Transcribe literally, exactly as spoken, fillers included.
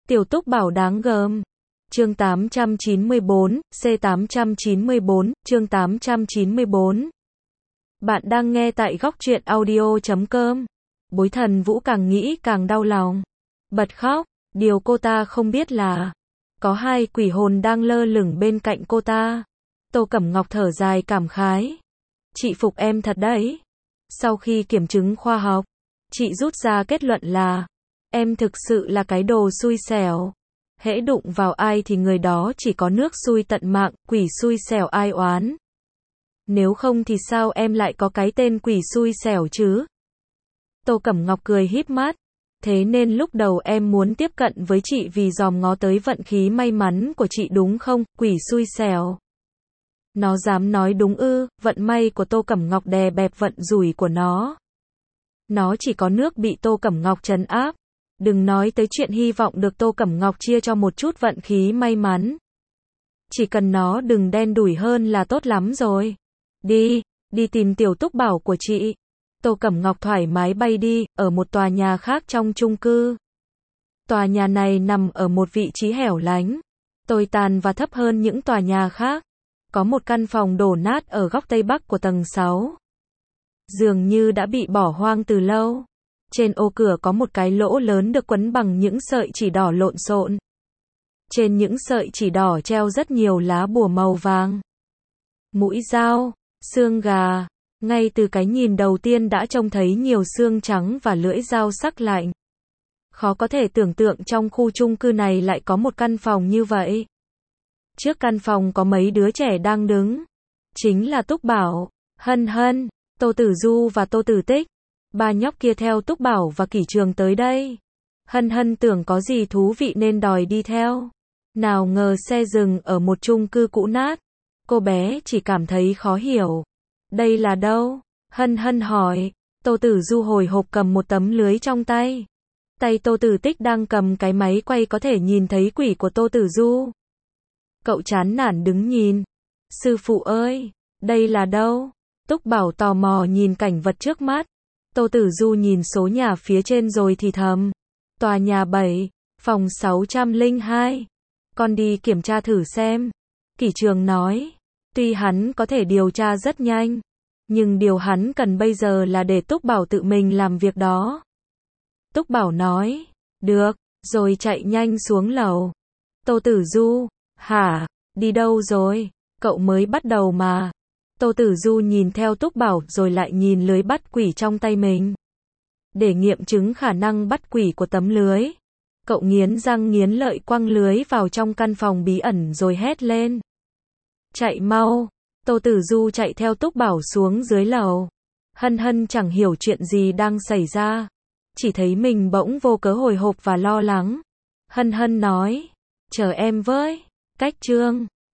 Tiểu Túc Bảo đáng gờm. Chương tám trăm chín mươi bốn, C tám trăm chín mươi bốn, chương tám trăm chín mươi bốn. Bạn đang nghe tại góc truyện audio chấm com. Bối Thần Vũ càng nghĩ càng đau lòng. Bật khóc, điều cô ta không biết là có hai quỷ hồn đang lơ lửng bên cạnh cô ta. Tô Cẩm Ngọc thở dài cảm khái. Chị phục em thật đấy. Sau khi kiểm chứng khoa học, chị rút ra kết luận là em thực sự là cái đồ xui xẻo. Hễ đụng vào ai thì người đó chỉ có nước xui tận mạng, quỷ xui xẻo ai oán. Nếu không thì sao em lại có cái tên quỷ xui xẻo chứ? Tô Cẩm Ngọc cười híp mắt. Thế nên lúc đầu em muốn tiếp cận với chị vì dòm ngó tới vận khí may mắn của chị đúng không, quỷ xui xẻo. Nó dám nói đúng ư? Vận may của Tô Cẩm Ngọc đè bẹp vận rủi của nó. Nó chỉ có nước bị Tô Cẩm Ngọc trấn áp. Đừng nói tới chuyện hy vọng được Tô Cẩm Ngọc chia cho một chút vận khí may mắn. Chỉ cần nó đừng đen đủi hơn là tốt lắm rồi. Đi, đi tìm Tiểu Túc Bảo của chị. Tô Cẩm Ngọc thoải mái bay đi, ở một tòa nhà khác trong chung cư. Tòa nhà này nằm ở một vị trí hẻo lánh, tồi tàn và thấp hơn những tòa nhà khác. Có một căn phòng đổ nát ở góc tây bắc của tầng sáu. Dường như đã bị bỏ hoang từ lâu. Trên ô cửa có một cái lỗ lớn được quấn bằng những sợi chỉ đỏ lộn xộn. Trên những sợi chỉ đỏ treo rất nhiều lá bùa màu vàng. Mũi dao, xương gà. Ngay từ cái nhìn đầu tiên đã trông thấy nhiều xương trắng và lưỡi dao sắc lạnh. Khó có thể tưởng tượng trong khu chung cư này lại có một căn phòng như vậy. Trước căn phòng có mấy đứa trẻ đang đứng. Chính là Túc Bảo, Hân Hân, Tô Tử Du và Tô Tử Tích. Ba nhóc kia theo Túc Bảo và Kỷ Trường tới đây. Hân Hân tưởng có gì thú vị nên đòi đi theo. Nào ngờ xe dừng ở một chung cư cũ nát. Cô bé chỉ cảm thấy khó hiểu. Đây là đâu? Hân Hân hỏi. Tô Tử Du hồi hộp cầm một tấm lưới trong tay. Tay Tô Tử Tích đang cầm cái máy quay có thể nhìn thấy quỷ của Tô Tử Du. Cậu chán nản đứng nhìn. Sư phụ ơi, đây là đâu? Túc Bảo tò mò nhìn cảnh vật trước mắt. Tô Tử Du nhìn số nhà phía trên rồi thì thầm. Tòa nhà bảy, phòng sáu trăm lẻ hai. Con đi kiểm tra thử xem. Kỷ Trường nói. Tuy hắn có thể điều tra rất nhanh, nhưng điều hắn cần bây giờ là để Túc Bảo tự mình làm việc đó. Túc Bảo nói. Được, rồi chạy nhanh xuống lầu. Tô Tử Du. Hả? Đi đâu rồi? Cậu mới bắt đầu mà. Tô Tử Du nhìn theo Túc Bảo rồi lại nhìn lưới bắt quỷ trong tay mình. Để nghiệm chứng khả năng bắt quỷ của tấm lưới, cậu nghiến răng nghiến lợi quăng lưới vào trong căn phòng bí ẩn rồi hét lên. Chạy mau! Tô Tử Du chạy theo Túc Bảo xuống dưới lầu. Hân Hân chẳng hiểu chuyện gì đang xảy ra. Chỉ thấy mình bỗng vô cớ hồi hộp và lo lắng. Hân Hân nói. Chờ em với. Cách chương.